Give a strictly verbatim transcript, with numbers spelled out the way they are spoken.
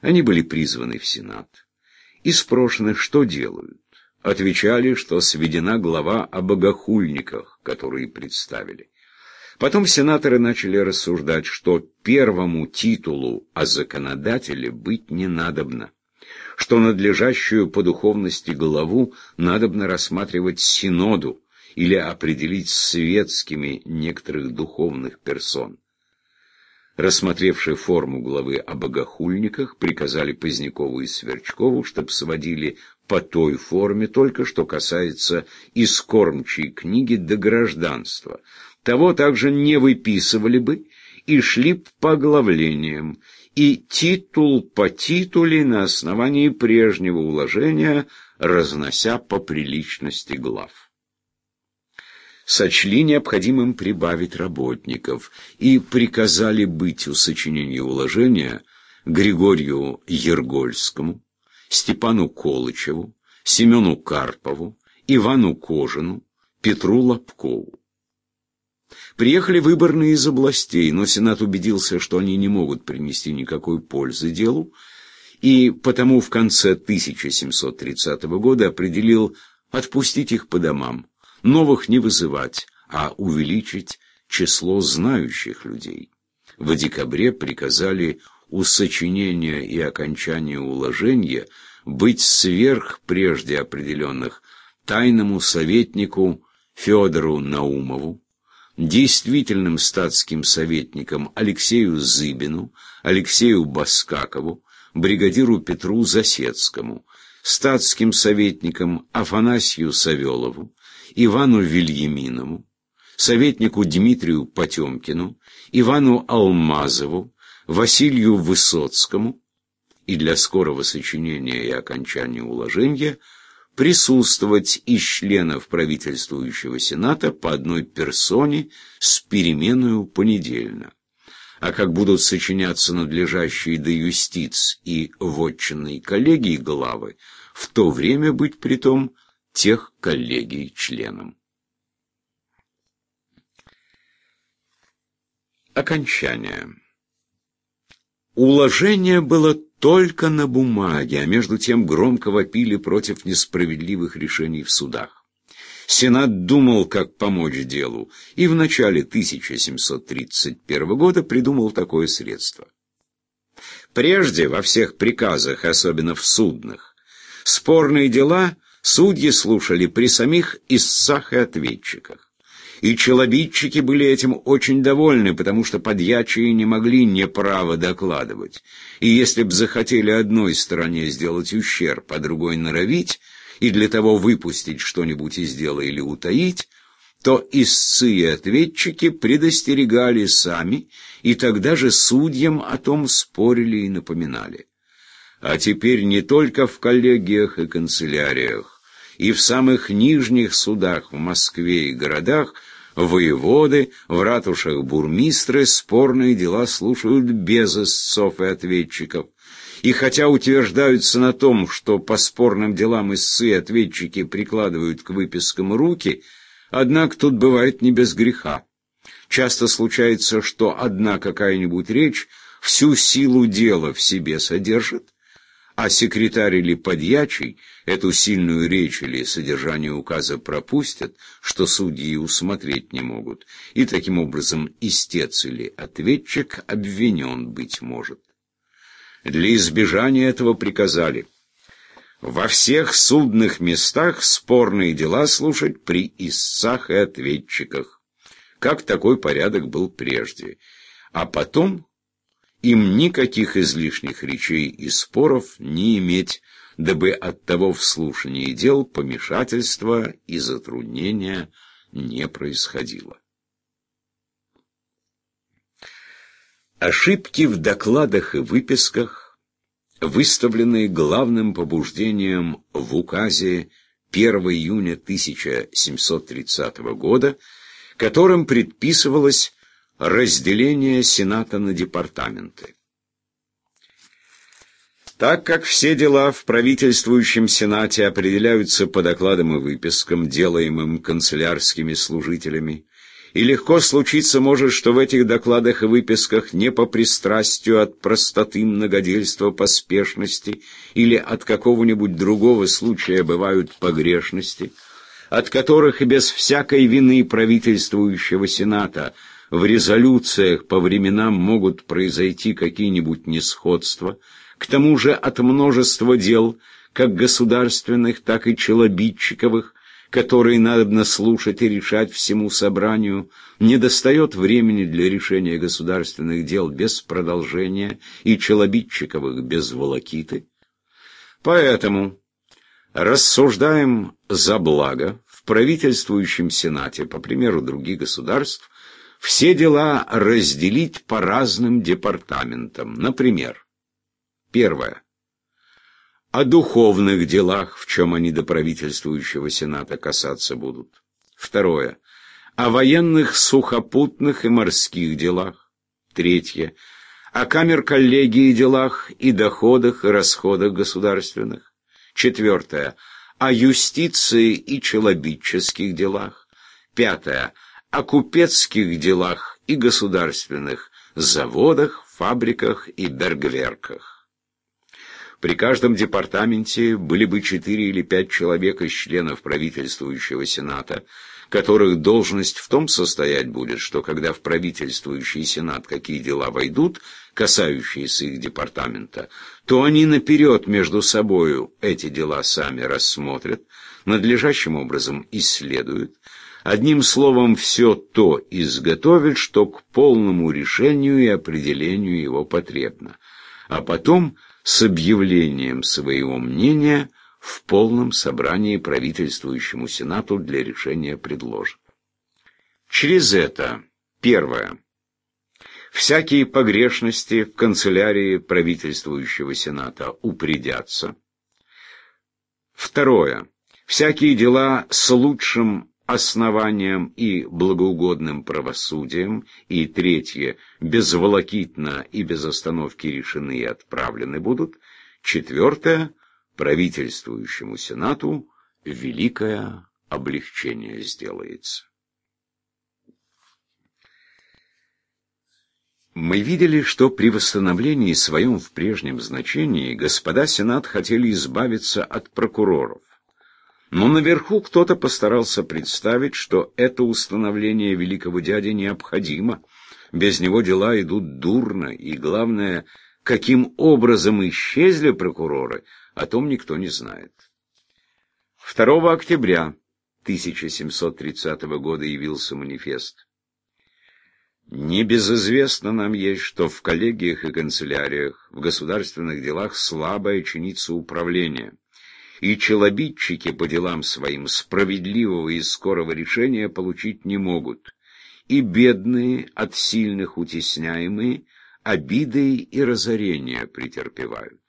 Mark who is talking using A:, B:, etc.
A: Они были призваны в Сенат и спрошены, что делают. Отвечали, что сведена глава о богохульниках, которые представили. Потом сенаторы начали рассуждать, что первому титулу о законодателе быть не надобно, что надлежащую по духовности главу надобно рассматривать синоду или определить светскими некоторых духовных персон. Рассмотревшие форму главы о богохульниках, приказали Позднякову и Сверчкову, чтоб сводили по той форме, только что касается из кормчей книги до гражданства. Того также не выписывали бы и шли б по оглавлениям, и титул по титуле на основании прежнего уложения, разнося по приличности глав. Сочли необходимым прибавить работников и приказали быть у сочинения уложения Григорию Ергольскому, Степану Колычеву, Семену Карпову, Ивану Кожину, Петру Лобкову. Приехали выборные из областей, но Сенат убедился, что они не могут принести никакой пользы делу, и потому в конце тысяча семьсот тридцатого года определил отпустить их по домам, новых не вызывать, а увеличить число знающих людей. В декабре приказали у сочинения и окончания уложения быть сверх прежде определенных тайному советнику Федору Наумову, действительным статским советникам Алексею Зыбину, Алексею Баскакову, бригадиру Петру Засецкому, статским советникам Афанасию Савелову, Ивану Вильяминову, советнику Дмитрию Потемкину, Ивану Алмазову, Василию Высоцкому, и для скорого сочинения и окончания уложения присутствовать из членов правительствующего Сената по одной персоне с переменою понедельно. А как будут сочиняться надлежащие до юстиц и вотчинной коллегии главы, в то время быть притом тех коллегий членом. Окончание. Уложение было только на бумаге, а между тем громко вопили против несправедливых решений в судах. Сенат думал, как помочь делу, и в начале тысяча семьсот тридцать первого года придумал такое средство. Прежде во всех приказах, особенно в судных, спорные дела судьи слушали при самих истцах и ответчиках. И челобитчики были этим очень довольны, потому что подьячие не могли неправо докладывать. И если б захотели одной стороне сделать ущерб, а другой норовить, и для того выпустить что-нибудь из дела или утаить, то истцы и ответчики предостерегали сами, и тогда же судьям о том спорили и напоминали. А теперь не только в коллегиях и канцеляриях, и в самых нижних судах в Москве и городах воеводы, в ратушах бурмистры спорные дела слушают без истцов и ответчиков. И хотя утверждаются на том, что по спорным делам истцы и ответчики прикладывают к выпискам руки, однако тут бывает не без греха. Часто случается, что одна какая-нибудь речь всю силу дела в себе содержит, а секретарь или подьячий эту сильную речь или содержание указа пропустят, что судьи усмотреть не могут, и таким образом истец или ответчик обвинен быть может. Для избежания этого приказали во всех судных местах спорные дела слушать при истцах и ответчиках, как такой порядок был прежде, а потом им никаких излишних речей и споров не иметь, дабы от того в слушании дел помешательства и затруднения не происходило. Ошибки в докладах и выписках, выставленные главным побуждением в указе первого июня тысяча семьсот тридцатого года, которым предписывалось разделение Сената на департаменты. Так как все дела в правительствующем Сенате определяются по докладам и выпискам, делаемым канцелярскими служителями, И легко случиться может, что в этих докладах и выписках не по пристрастию от простоты, многодельства, поспешности или от какого-нибудь другого случая бывают погрешности, от которых и без всякой вины правительствующего Сената в резолюциях по временам могут произойти какие-нибудь несходства, к тому же от множества дел, как государственных, так и челобитчиковых, которые надобно слушать и решать всему собранию, недостает времени для решения государственных дел без продолжения и челобитчиковых без волокиты. Поэтому рассуждаем за благо в правительствующем Сенате, по примеру других государств, все дела разделить по разным департаментам. Например, первое. О духовных делах, в чем они до правительствующего Сената касаться будут. Второе. О военных, сухопутных и морских делах. Третье. О камер-коллегии делах и доходах и расходах государственных. Четвертое. О юстиции и челобитческих делах. Пятое. О купецких делах и государственных заводах, фабриках и бергверках. При каждом департаменте были бы четыре или пять человек из членов правительствующего Сената, которых должность в том состоять будет, что когда в правительствующий Сенат какие дела войдут, касающиеся их департамента, то они наперед между собою эти дела сами рассмотрят, надлежащим образом исследуют, одним словом, все то изготовят, что к полному решению и определению его потребно, а потом с объявлением своего мнения в полном собрании правительствующему Сенату для решения предложат. Через это, первое, всякие погрешности в канцелярии правительствующего Сената упредятся. Второе, всякие дела с лучшим основанием и благоугодным правосудием, и третье, безволокитно и без остановки решены и отправлены будут, четвертое, правительствующему Сенату великое облегчение сделается. Мы видели, что при восстановлении своем в прежнем значении господа Сенат хотели избавиться от прокуроров. Но наверху кто-то постарался представить, что это установление великого дяди необходимо. Без него дела идут дурно, и, главное, каким образом исчезли прокуроры, о том никто не знает. второго октября тысяча семьсот тридцатого года явился манифест. Небезызвестно нам есть, что в коллегиях и канцеляриях в государственных делах слабое чинится управление, и челобитчики по делам своим справедливого и скорого решения получить не могут, и бедные, от сильных утесняемые, обиды и разорения претерпевают.